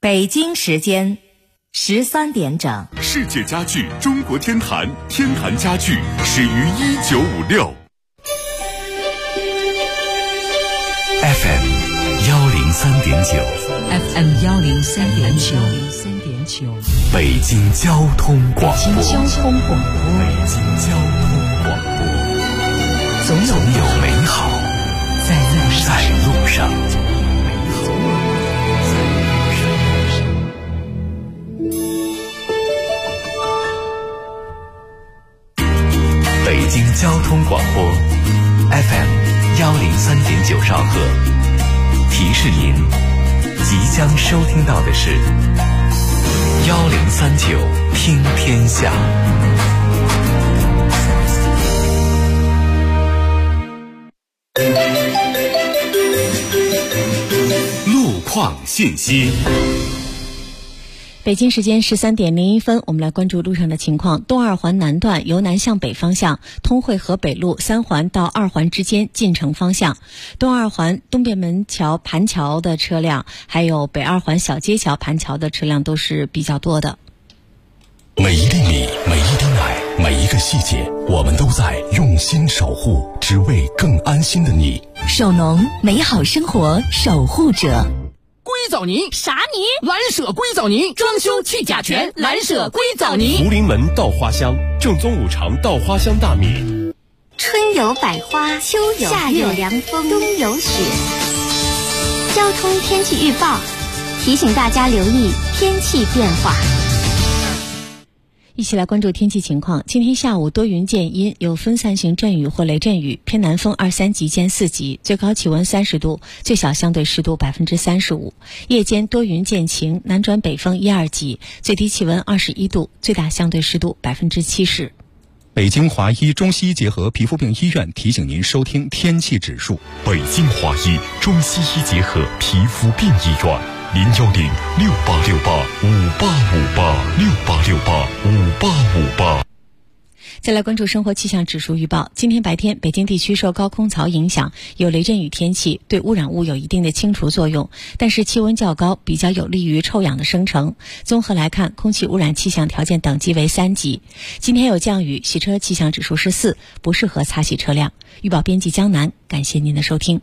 北京时间13点整。 世界家具中国天坛，天坛家具始于1956。FM 103.9 FM 103.9 北京交通广播。 北京交通广播，总有美好在路上。 北京交通广播 FM 103.9兆赫，提示您即将收听到的是1039听天下。路况信息。 北京时间13点01分，我们来关注路上的情况。东二环南段由南向北方向，通惠河北路3环到2环之间进城方向；东二环东便门桥盘桥的车辆，还有北二环小街桥盘桥的车辆都是比较多的。 每一粒米，每一滴奶，每一个细节，我们都在用心守护，只为更安心的你。 首农，美好生活守护者。 硅藻泥啥泥？ 蓝舍硅藻泥，装修去甲醛，蓝舍硅藻泥。 福临门稻花香，正宗五常稻花香大米。 春有百花，秋有夏有凉风，冬有雪。交通天气预报提醒大家留意天气变化。 一起来关注天气情况。今天下午多云见阴，有分散性阵雨或雷阵雨，偏南风2、3级见4级，最高气温30度，最小相对湿度35%。夜间多云见晴，南转北风1、2级，最低气温21度，最大相对湿度70%。 北京华医中西医结合皮肤病医院提醒您收听天气指数。 北京华医中西医结合皮肤病医院。01068685858，68685858。 再来关注生活气象指数预报。今天白天，北京地区受高空槽影响，有雷阵雨天气，对污染物有一定的清除作用，但是气温较高，比较有利于臭氧的生成。综合来看，空气污染气象条件等级为3级。今天有降雨，洗车气象指数是4，不适合擦洗车辆。预报编辑江南，感谢您的收听。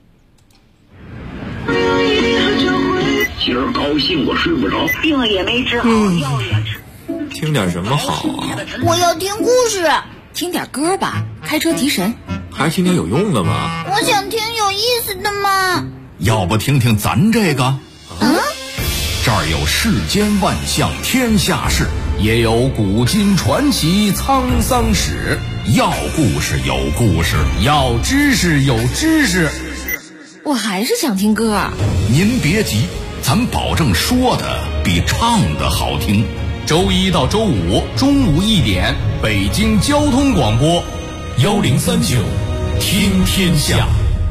今儿高兴我睡不着， 病也没治好，药也吃。 听点什么好啊？ 我要听故事。听点歌吧，开车提神。 还是听点有用的吗？ 我想听有意思的嘛。 要不听听咱这个？这儿有世间万象天下事，也有古今传奇沧桑史。要故事有故事，要知识有知识。 我还是想听歌。 您别急，咱保证说的比唱的好听。周一到周五中午1点，北京交通广播1039听天下。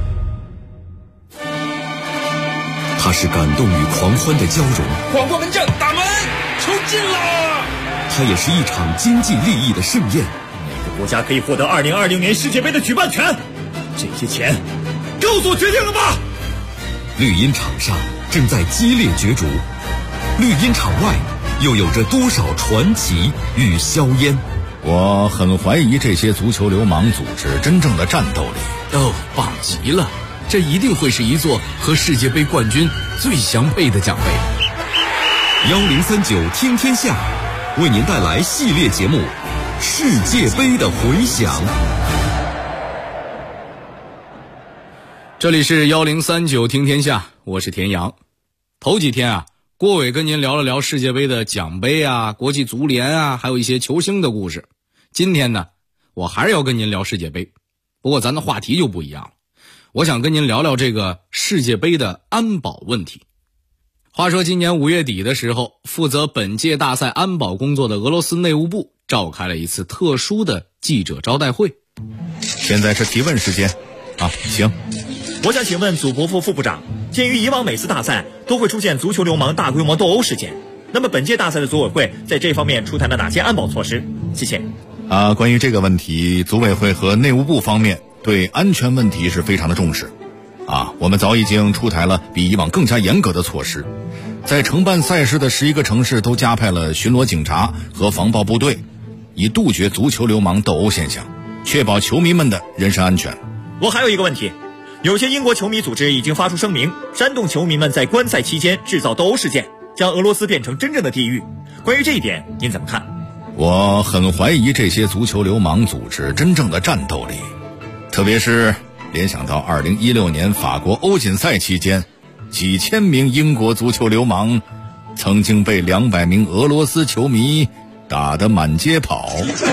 它是感动与狂欢的交融， 广播门将打门，球进了。 它也是一场经济利益的盛宴。 哪个国家可以获得2020年世界杯的举办权？这些钱给我做决定了吧？ 绿茵场上正在激烈角逐，绿茵场外又有着多少传奇与硝烟？ 我很怀疑这些足球流氓组织真正的战斗力。 棒极了，这一定会是一座和世界杯冠军最相配的奖杯。 1039听天下为您带来系列节目《世界杯的回响》。 这里是1039听天下，我是田阳。头几天啊，郭伟跟您聊了聊世界杯的奖杯啊、国际足联啊，还有一些球星的故事。今天呢，我还是要跟您聊世界杯，不过咱的话题就不一样了。我想跟您聊聊这个世界杯的安保问题。话说今年5月底的时候，负责本届大赛安保工作的俄罗斯内务部召开了一次特殊的记者招待会。 现在是提问时间啊，行。 我想请问祖国副部长，鉴于以往每次大赛都会出现足球流氓大规模斗殴事件，那么本届大赛的组委会在这方面出台了哪些安保措施？谢谢。 关于这个问题，组委会和内务部方面对安全问题是非常的重视。我们早已经出台了比以往更加严格的措施。 在承办赛事的11个城市都加派了巡逻警察和防暴部队，以杜绝足球流氓斗殴现象，确保球迷们的人身安全。 我还有一个问题，有些英国球迷组织已经发出声明，煽动球迷们在观赛期间制造斗殴事件，将俄罗斯变成真正的地狱。关于这一点您怎么看？ 我很怀疑这些足球流氓组织真正的战斗力，特别是联想到2016年法国欧锦赛期间，几千名英国足球流氓曾经被200名俄罗斯球迷打得满街跑。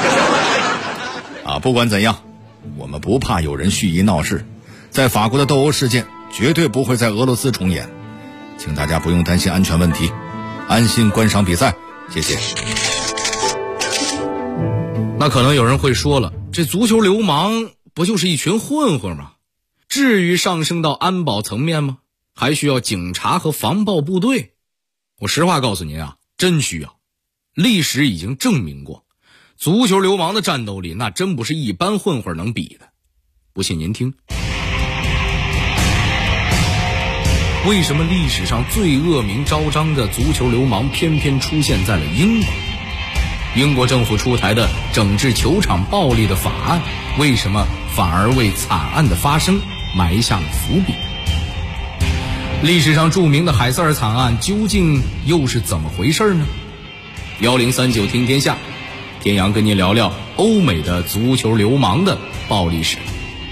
不管怎样，我们不怕有人蓄意闹事，在法国的斗殴事件绝对不会在俄罗斯重演，请大家不用担心安全问题，安心观赏比赛，谢谢。 那可能有人会说了，这足球流氓不就是一群混混吗？至于上升到安保层面吗？还需要警察和防暴部队？我实话告诉您啊，真需要。历史已经证明过，足球流氓的战斗力那真不是一般混混能比的。不信您听，为什么历史上最恶名昭彰的足球流氓偏偏出现在了英国？英国政府出台的整治球场暴力的法案，为什么反而为惨案的发生埋下了伏笔？历史上著名的海瑟尔惨案究竟又是怎么回事呢？1039听天下，天阳跟您聊聊欧美的足球流氓的暴力史。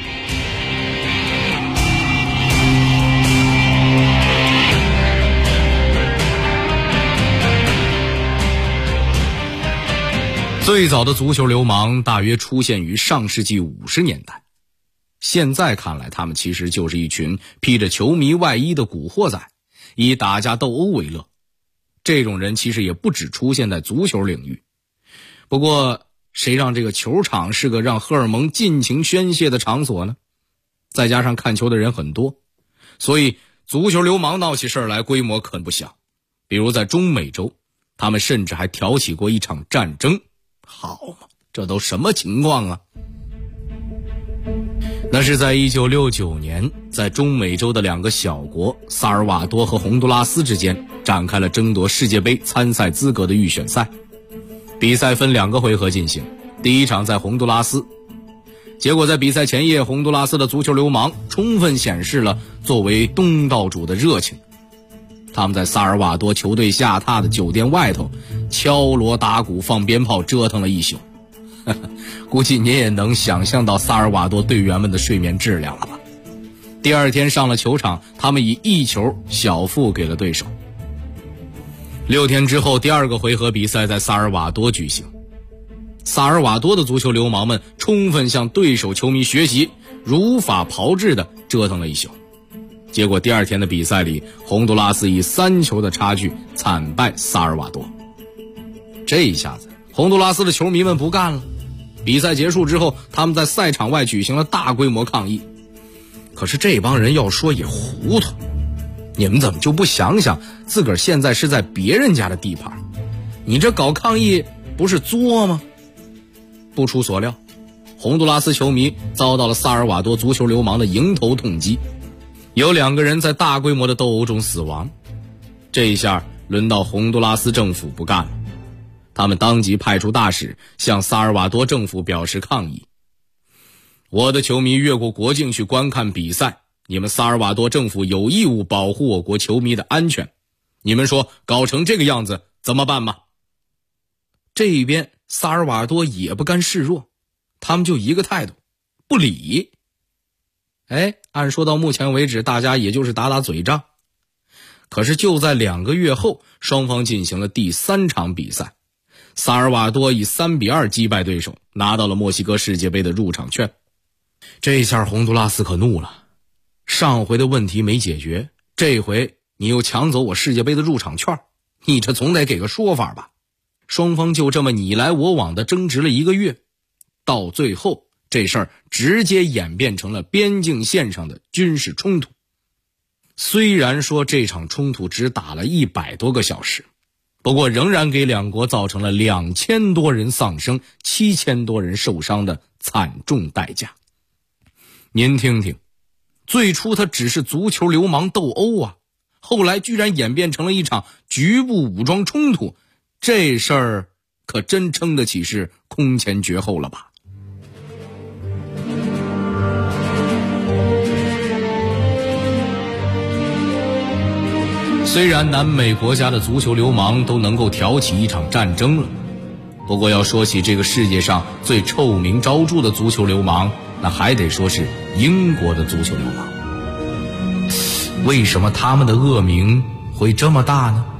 最早的足球流氓大约出现于上世纪50年代，现在看来他们其实就是一群披着球迷外衣的古惑仔，以打架斗殴为乐。这种人其实也不只出现在足球领域，不过谁让这个球场是个让荷尔蒙尽情宣泄的场所呢？再加上看球的人很多，所以足球流氓闹起事来规模可不小。比如在中美洲，他们甚至还挑起过一场战争。好嘛，这都什么情况啊？那是在1969年，在中美洲的2个小国萨尔瓦多和洪都拉斯之间展开了争夺世界杯参赛资格的预选赛。比赛分2个回合进行，第一场在洪都拉斯。结果在比赛前夜，洪都拉斯的足球流氓充分显示了作为东道主的热情。他们在萨尔瓦多球队下榻的酒店外头敲锣打鼓放鞭炮折腾了一宿。估计您也能想象到萨尔瓦多队员们的睡眠质量了吧。第二天上了球场，他们以1球小负给了对手。6天之后，第2个回合比赛在萨尔瓦多举行。萨尔瓦多的足球流氓们充分向对手球迷学习，如法炮制地折腾了一宿。结果第2天的比赛里，洪都拉斯以3球的差距惨败萨尔瓦多。这一下子洪都拉斯的球迷们不干了。比赛结束之后，他们在赛场外举行了大规模抗议。可是这帮人要说也糊涂，你们怎么就不想想自个儿现在是在别人家的地盘，你这搞抗议不是作吗？不出所料，洪都拉斯球迷遭到了萨尔瓦多足球流氓的迎头痛击，有2个人在大规模的斗殴中死亡。这一下轮到洪都拉斯政府不干了，他们当即派出大使向萨尔瓦多政府表示抗议。我的球迷越过国境去观看比赛，你们萨尔瓦多政府有义务保护我国球迷的安全，你们说搞成这个样子怎么办吗？这一边萨尔瓦多也不甘示弱，他们就一个态度，不理。按说到目前为止大家也就是打打嘴仗。可是就在2个月后，双方进行了第3场比赛，萨尔瓦多以3-2击败对手，拿到了墨西哥世界杯的入场券。这下洪都拉斯可怒了，上回的问题没解决，这回你又抢走我世界杯的入场券，你这总得给个说法吧。双方就这么你来我往的争执了1个月，到最后这事儿直接演变成了边境线上的军事冲突。虽然说这场冲突只打了100多个小时，不过仍然给2国造成了2000多人丧生、7000多人受伤的惨重代价。您听听，最初他只是足球流氓斗殴啊， 后来居然演变成了一场局部武装冲突，这事儿可真称得起是空前绝后了吧。虽然南美国家的足球流氓都能够挑起一场战争了，不过要说起这个世界上最臭名昭著的足球流氓，那还得说是英国的足球流氓。为什么他们的恶名会这么大呢？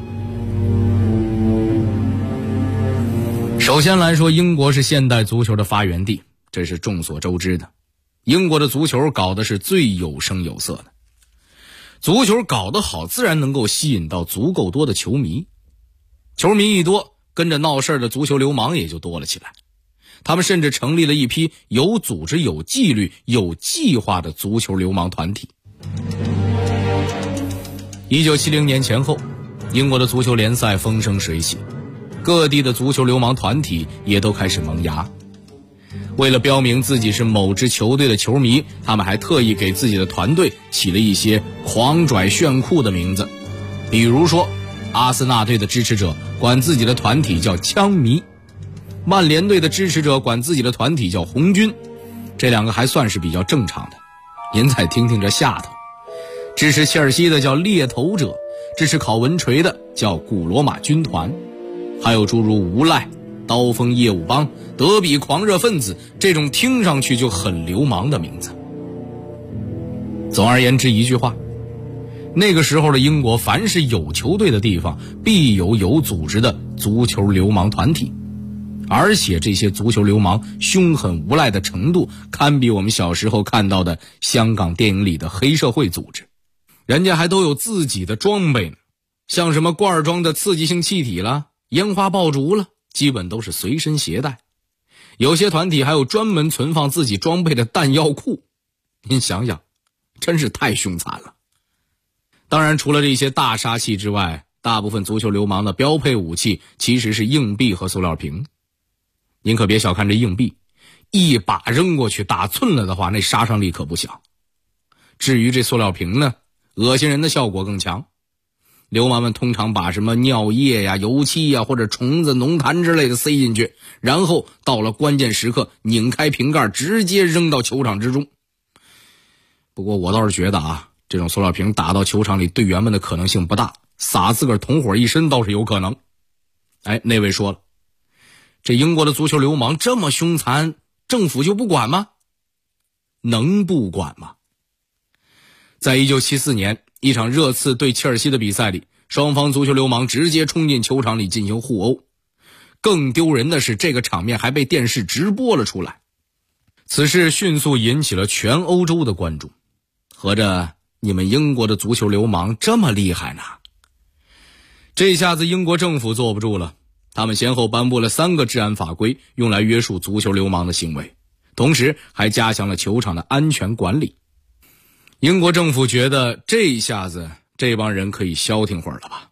首先来说，英国是现代足球的发源地，这是众所周知的。英国的足球搞的是最有声有色的，足球搞得好，自然能够吸引到足够多的球迷。球迷一多，跟着闹事的足球流氓也就多了起来。他们甚至成立了一批有组织、有纪律、有计划的足球流氓团体。1970年前后，英国的足球联赛风生水起，各地的足球流氓团体也都开始萌芽。为了标明自己是某支球队的球迷，他们还特意给自己的团队起了一些狂拽炫酷的名字。比如说，阿森纳队的支持者管自己的团体叫枪迷，曼联队的支持者管自己的团体叫红军，这两个还算是比较正常的。您再听听这下头，支持切尔西的叫猎头者，支持考文垂的叫古罗马军团，还有诸如无赖、刀锋业务帮、德比狂热分子，这种听上去就很流氓的名字。总而言之一句话，那个时候的英国，凡是有球队的地方，必有有组织的足球流氓团体，而且这些足球流氓凶狠无赖的程度，堪比我们小时候看到的香港电影里的黑社会组织。人家还都有自己的装备呢，像什么罐装的刺激性气体了、烟花爆竹了，基本都是随身携带。有些团体还有专门存放自己装备的弹药库，您想想，真是太凶残了。当然，除了这些大杀器之外，大部分足球流氓的标配武器其实是硬币和塑料瓶。您可别小看这硬币，一把扔过去打寸了的话，那杀伤力可不小。至于这塑料瓶呢，恶心人的效果更强。流氓们通常把什么尿液呀、油漆呀或者虫子、浓痰之类的塞进去，然后到了关键时刻拧开瓶盖，直接扔到球场之中。不过我倒是觉得啊，这种塑料瓶打到球场里，队员们的可能性不大，撒自个儿同伙一身倒是有可能。那位说了，这英国的足球流氓这么凶残，政府就不管吗？能不管吗？在1974年一场热刺对切尔西的比赛里，双方足球流氓直接冲进球场里进行互殴。更丢人的是，这个场面还被电视直播了出来。此事迅速引起了全欧洲的关注。合着你们英国的足球流氓这么厉害呢？这下子英国政府坐不住了，他们先后颁布了3个治安法规，用来约束足球流氓的行为，同时还加强了球场的安全管理。英国政府觉得这一下子这帮人可以消停会儿了吧。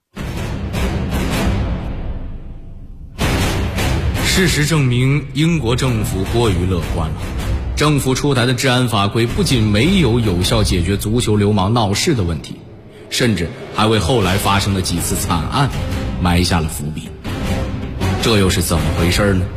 事实证明，英国政府过于乐观了。政府出台的治安法规不仅没有有效解决足球流氓闹事的问题，甚至还为后来发生的几次惨案埋下了伏笔。这又是怎么回事呢？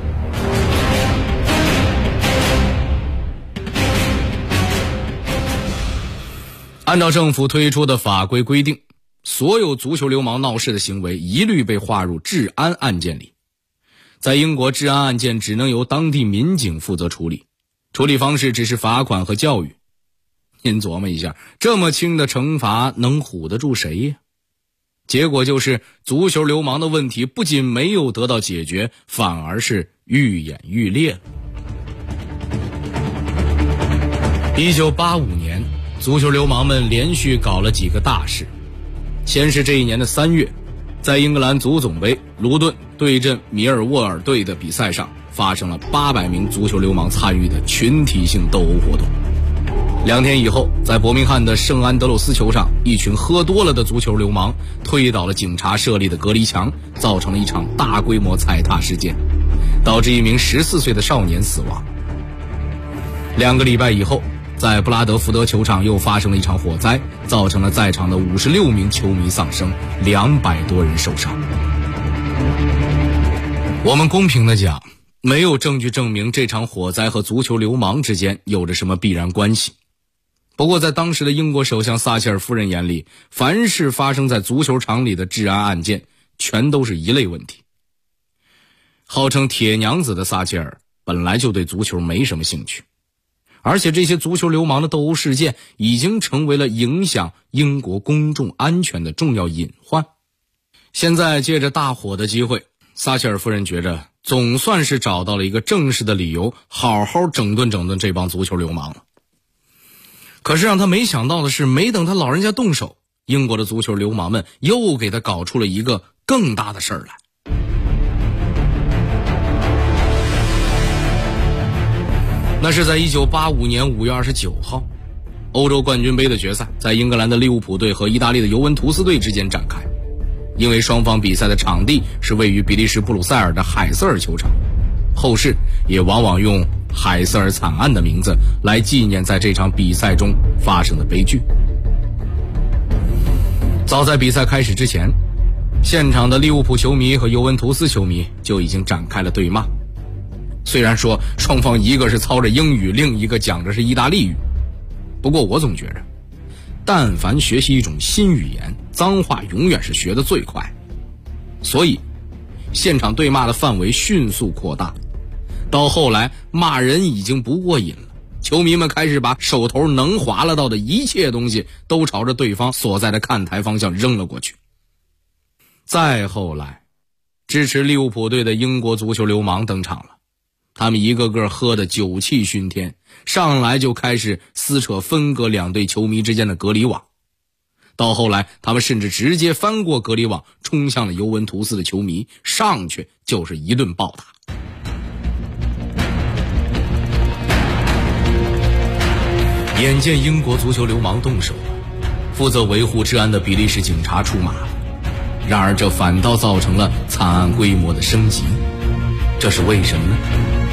按照政府推出的法规规定，所有足球流氓闹事的行为一律被划入治安案件里。在英国，治安案件只能由当地民警负责处理，处理方式只是罚款和教育。您琢磨一下，这么轻的惩罚能唬得住谁呀？结果就是足球流氓的问题不仅没有得到解决，反而是愈演愈烈了。1985年，足球流氓们连续搞了几个大事。先是这一年的3月，在英格兰足总杯卢顿对阵米尔沃尔队的比赛上，发生了800名足球流氓参与的群体性斗殴活动。2天以后，在伯明翰的圣安德鲁斯球场，一群喝多了的足球流氓推倒了警察设立的隔离墙，造成了一场大规模踩踏事件，导致一名14岁的少年死亡。2个礼拜以后， 在布拉德福德球场又发生了一场火灾，造成了在场的56名球迷丧生，200多人受伤。我们公平地讲，没有证据证明这场火灾和足球流氓之间有着什么必然关系。不过在当时的英国首相撒切尔夫人眼里，凡是发生在足球场里的治安案件全都是一类问题。号称铁娘子的撒切尔本来就对足球没什么兴趣，而且这些足球流氓的斗殴事件已经成为了影响英国公众安全的重要隐患。现在借着大火的机会，撒切尔夫人觉着总算是找到了一个正式的理由，好好整顿整顿这帮足球流氓了。可是让他没想到的是，没等他老人家动手，英国的足球流氓们又给他搞出了一个更大的事儿来。那是在1985年5月29号，欧洲冠军杯的决赛在英格兰的利物浦队和意大利的尤文图斯队之间展开。因为双方比赛的场地是位于比利时布鲁塞尔的海瑟尔球场，后世也往往用海瑟尔惨案的名字来纪念在这场比赛中发生的悲剧。早在比赛开始之前，现场的利物浦球迷和尤文图斯球迷就已经展开了对骂。虽然说双方一个是操着英语，另一个讲的是意大利语，不过我总觉着但凡学习一种新语言，脏话永远是学得最快。所以现场对骂的范围迅速扩大，到后来骂人已经不过瘾了，球迷们开始把手头能划拉到的一切东西都朝着对方所在的看台方向扔了过去。再后来，支持利物浦队的英国足球流氓登场了，他们一个个喝得酒气熏天，上来就开始撕扯分隔两队球迷之间的隔离网。到后来，他们甚至直接翻过隔离网，冲向了尤文图斯的球迷，上去就是一顿暴打。眼见英国足球流氓动手了，负责维护治安的比利时警察出马了，然而这反倒造成了惨案规模的升级，这是为什么呢？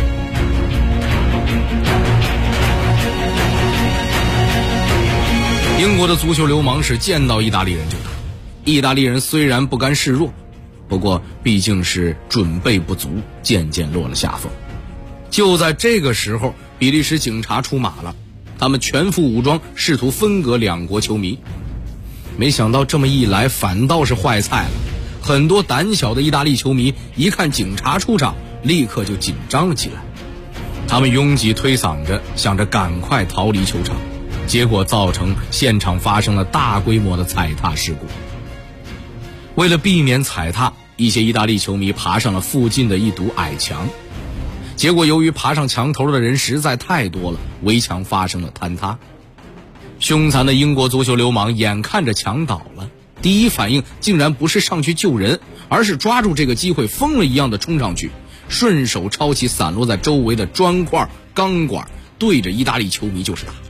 英国的足球流氓是见到意大利人就打，意大利人虽然不甘示弱，不过毕竟是准备不足，渐渐落了下风。就在这个时候，比利时警察出马了，他们全副武装，试图分隔两国球迷。没想到这么一来反倒是坏菜了，很多胆小的意大利球迷一看警察出场，立刻就紧张了起来，他们拥挤推搡着，想着赶快逃离球场，结果造成现场发生了大规模的踩踏事故。为了避免踩踏，一些意大利球迷爬上了附近的一堵矮墙，结果由于爬上墙头的人实在太多了，围墙发生了坍塌。凶残的英国足球流氓眼看着墙倒了，第一反应竟然不是上去救人，而是抓住这个机会疯了一样的冲上去，顺手抄起散落在周围的砖块、钢管，对着意大利球迷就是打。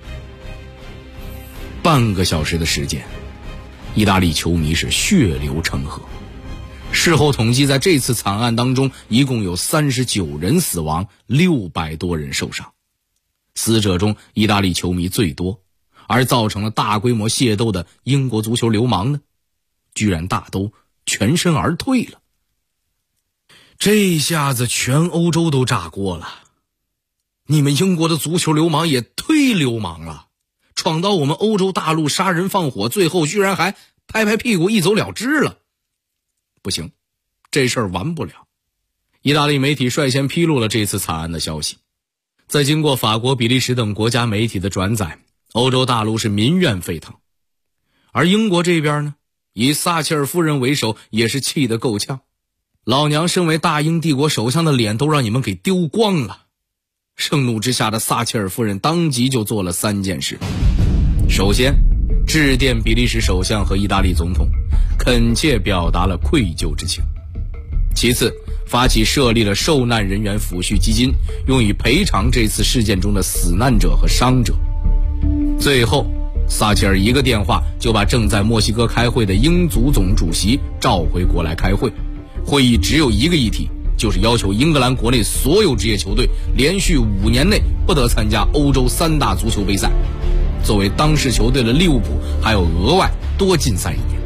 半个小时的时间，意大利球迷是血流成河。事后统计，在这次惨案当中，一共有39人死亡，600多人受伤。死者中，意大利球迷最多，而造成了大规模械斗的英国足球流氓呢，居然大都全身而退了。这下子全欧洲都炸锅了，你们英国的足球流氓也忒流氓了，闯到我们欧洲大陆杀人放火，最后居然还拍拍屁股一走了之了。不行，这事儿完不了。意大利媒体率先披露了这次惨案的消息，在经过法国、比利时等国家媒体的转载，欧洲大陆是民怨沸腾。而英国这边呢，以撒切尔夫人为首，也是气得够呛。老娘身为大英帝国首相的脸都让你们给丢光了。盛怒之下的撒切尔夫人当即就做了3件事。首先，致电比利时首相和意大利总统，恳切表达了愧疚之情。其次，发起设立了受难人员抚恤基金，用以赔偿这次事件中的死难者和伤者。最后，撒切尔一个电话就把正在墨西哥开会的英足总主席召回国来开会，会议只有一个议题， 就是要求英格兰国内所有职业球队连续5年内不得参加欧洲3大足球杯赛。作为当事球队的利物浦还要额外多禁赛1年。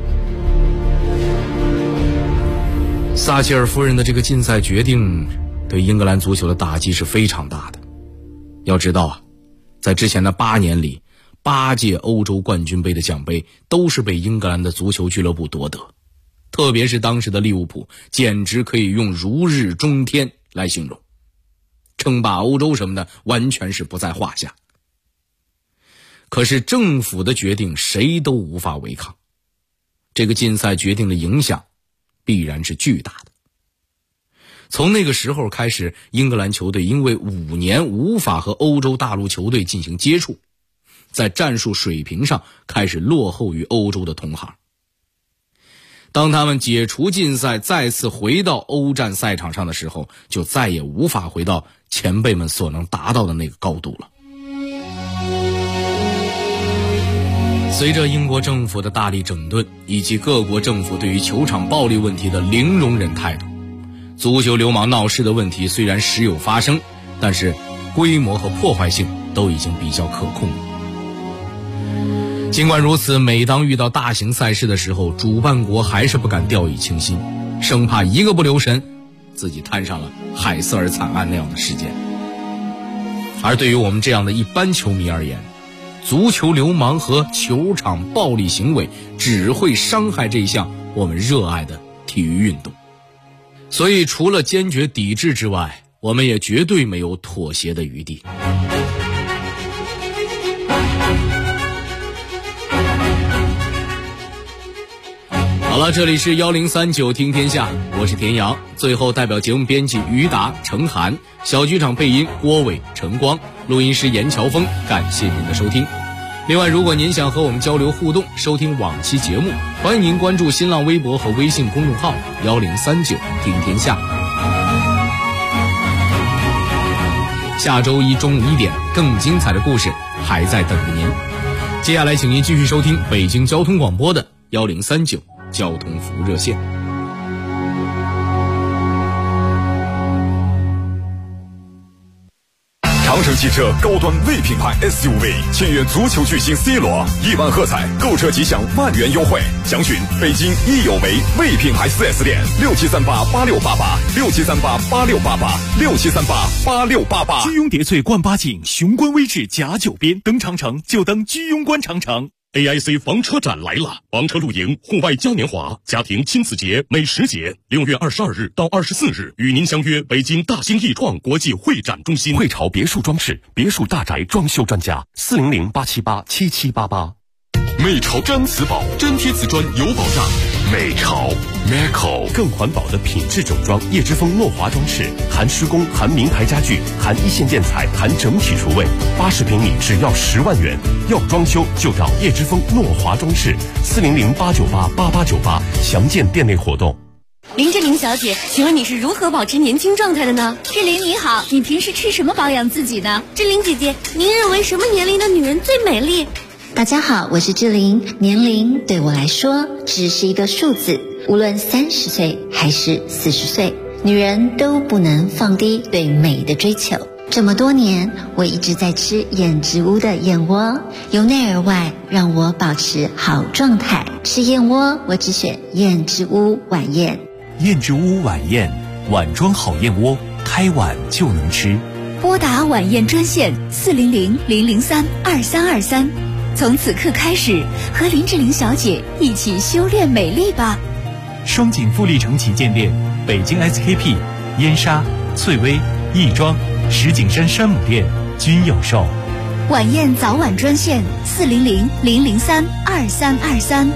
撒切尔夫人的这个禁赛决定对英格兰足球的打击是非常大的。要知道啊，在之前的8年里，8届欧洲冠军杯的奖杯都是被英格兰的足球俱乐部夺得，特别是当时的利物浦，简直可以用如日中天来形容，称霸欧洲什么的完全是不在话下。可是政府的决定谁都无法违抗，这个禁赛决定的影响必然是巨大的。从那个时候开始，英格兰球队因为5年无法和欧洲大陆球队进行接触，在战术水平上开始落后于欧洲的同行。当他们解除禁赛再次回到欧战赛场上的时候，就再也无法回到前辈们所能达到的那个高度了。随着英国政府的大力整顿，以及各国政府对于球场暴力问题的零容忍态度，足球流氓闹事的问题虽然时有发生，但是规模和破坏性都已经比较可控了。尽管如此，每当遇到大型赛事的时候，主办国还是不敢掉以轻心，生怕一个不留神自己摊上了海瑟尔惨案那样的事件。而对于我们这样的一般球迷而言，足球流氓和球场暴力行为只会伤害这项我们热爱的体育运动。所以除了坚决抵制之外，我们也绝对没有妥协的余地。好了，这里是1039听天下，我是田阳。最后代表节目编辑于达、程涵，小剧场配音郭伟、陈光，录音师严乔峰，感谢您的收听。另外，如果您想和我们交流互动，收听往期节目，欢迎您关注新浪微博和微信公众号1039听天下。下周一中午1点，更精彩的故事还在等着您。接下来请您继续收听北京交通广播的1039交通服务热线。 长城汽车高端 V 品牌 SUV 签约足球巨星 C 罗，1万喝彩，购车即享万元优惠。详询北京益友维 V 品牌 4S 店67388688，67388688，67388688。 居庸叠翠冠八景，雄关威志甲9边，登长城就登居庸关长城。AIC 房车展来了，房车露营、户外嘉年华、家庭亲子节、美食节，6月22日到24日，与您相约北京大兴易创国际会展中心。 汇潮别墅装饰，别墅大宅装修专家，400-878-7788。 美潮毡瓷宝，粘贴瓷砖有保障。 美潮 Meco 更环保的品质整装，叶之峰诺华装饰，含施工，含名牌家具，含一线建材，含整体厨卫，80平米只要10万元。要装修就找叶之峰诺华装饰，400-898-8898，详见店内活动。 林志玲小姐，请问你是如何保持年轻状态的呢？ 志玲你好，你平时吃什么保养自己呢？ 志玲姐姐，您认为什么年龄的女人最美丽？ 大家好，我是志玲。年龄对我来说只是一个数字，无论30岁还是40岁，女人都不能放低对美的追求。这么多年，我一直在吃燕之屋的燕窝，由内而外让我保持好状态。吃燕窝，我只选燕之屋晚宴。 燕之屋晚宴，碗装好燕窝，开碗就能吃。 拨打晚宴专线400-003-2323。从此刻开始，和林志玲小姐一起修炼美丽吧。 双井富力城旗舰店、北京 SKP、燕莎、翠微、亦庄、石景山山姆店均有售。 晚宴早晚专线400-003-2323。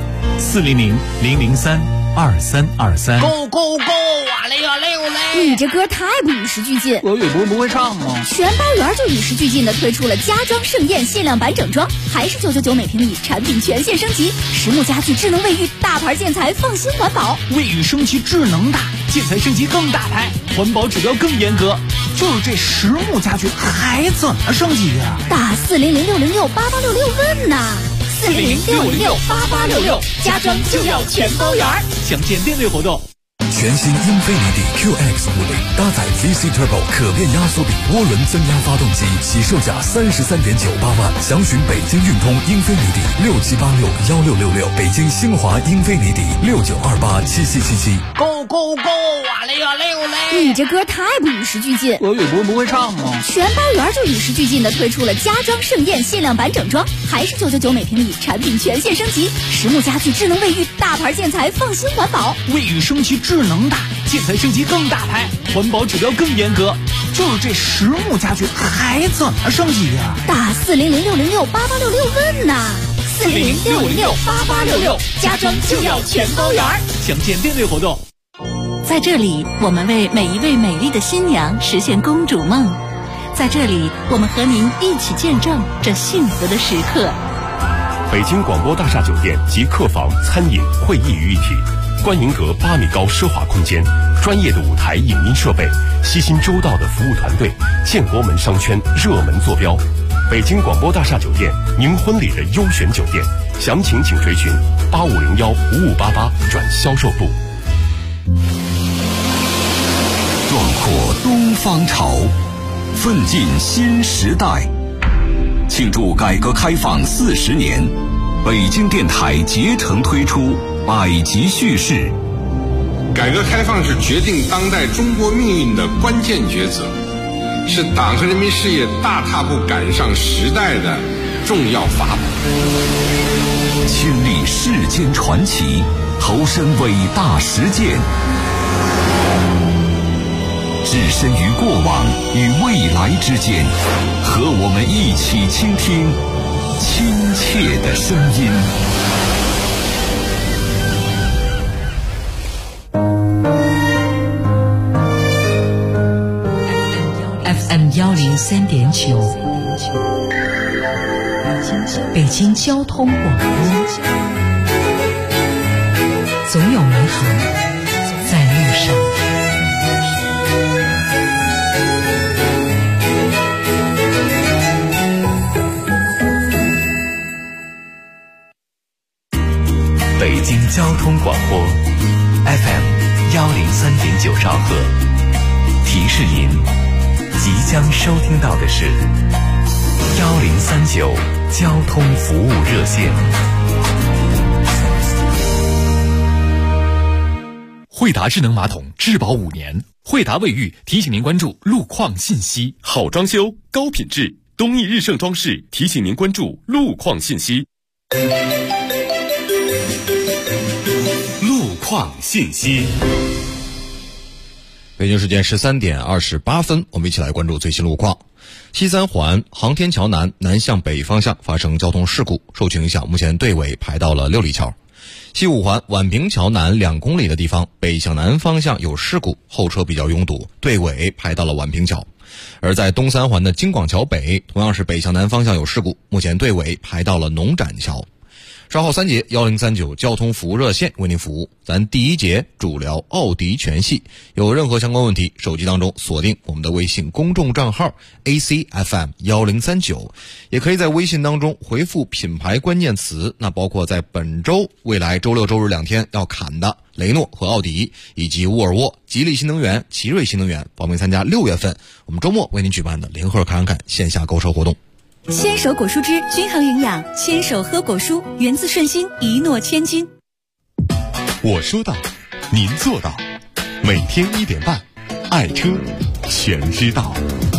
400-003-2323。 Go go go！ 哇嘞哇嘞哇嘞！ 你这歌太不与时俱进。 俄语不是不会唱吗？ 全包圆就与时俱进的推出了家装盛宴限量版整装，还是999每平米，产品全线升级，实木家具、智能卫浴、大牌建材，放心环保。 卫浴升级智能大，建材升级更大牌，环保指标更严格。就是这实木家具还怎么升级呀？ 打400-606-8866问呐！400-606-8866，家装就要全包圆。 详见店内活动。 全新英菲尼迪 QX50搭载 VC Turbo 可变压缩比涡轮增压发动机，起售价33.98万。详询北京运通英菲尼迪67861666，北京兴华英菲尼迪69287777。 Go go go！ 哇嘞哇嘞哇嘞！ 你这歌太不与时俱进。 俄语不会唱吗？ 全包圆就与时俱进的推出了家装盛宴限量版整装，还是999每平米，产品全线升级，实木家具、智能卫浴、大牌建材，放心环保。 卫浴升级智能大，建材升级更大牌，环保指标更严格。就是这实木家具还怎么升级呀？ 打400-606-8866问呐，400-606-8866，家装就要全包圆。 详见店内活动。 在这里，我们为每一位美丽的新娘实现公主梦。在这里，我们和您一起见证这幸福的时刻。 北京广播大厦酒店集客房、餐饮、会议于一体，观迎阁8米高奢华空间，专业的舞台影音设备，悉心周到的服务团队，建国门商圈热门坐标。北京广播大厦酒店，您婚礼的优选酒店，详情请垂询8501-5588转销售部。 壮阔东方潮，奋进新时代。庆祝改革开放40年，北京电台竭诚推出百集叙事。 改革开放是决定当代中国命运的关键抉择，是党和人民事业大踏步赶上时代的重要法宝。 亲历世间传奇，投身伟大实践，置身于过往与未来之间，和我们一起倾听亲切的声音。 FM 103.9，北京交通广播，总有美好在路上。 北京交通广播 FM 103.9兆赫，提示您即将收听到的是1039交通服务热线。 惠达智能马桶质保5年，惠达卫浴提醒您关注路况信息。 好装修高品质，东义日盛装饰提醒您关注路况信息。 路况信息。 北京时间13点28分，我们一起来关注最新路况。西三环航天桥南向北方向发生交通事故，受其影响，目前队尾排到了6里桥。西五环宛平桥南2公里的地方，北向南方向有事故，后车比较拥堵，队尾排到了宛平桥。而在东三环的京广桥北，同样是北向南方向有事故，目前队尾排到了农展桥。稍后3节1039交通服务热线为您服务。咱第1节主聊奥迪全系，有任何相关问题，手机当中锁定我们的微信公众账号 ACFM1039，也可以在微信当中回复品牌关键词，那包括在本周未来周6周日2天要侃的雷诺和奥迪，以及沃尔沃、吉利新能源、奇瑞新能源，报名参加6月份我们周末为您举办的联合侃线下购车活动。 牵手果蔬汁均衡营养，牵手喝果蔬，源自顺心，一诺千金。 我说到，您做到，每天1点半，爱车全知道。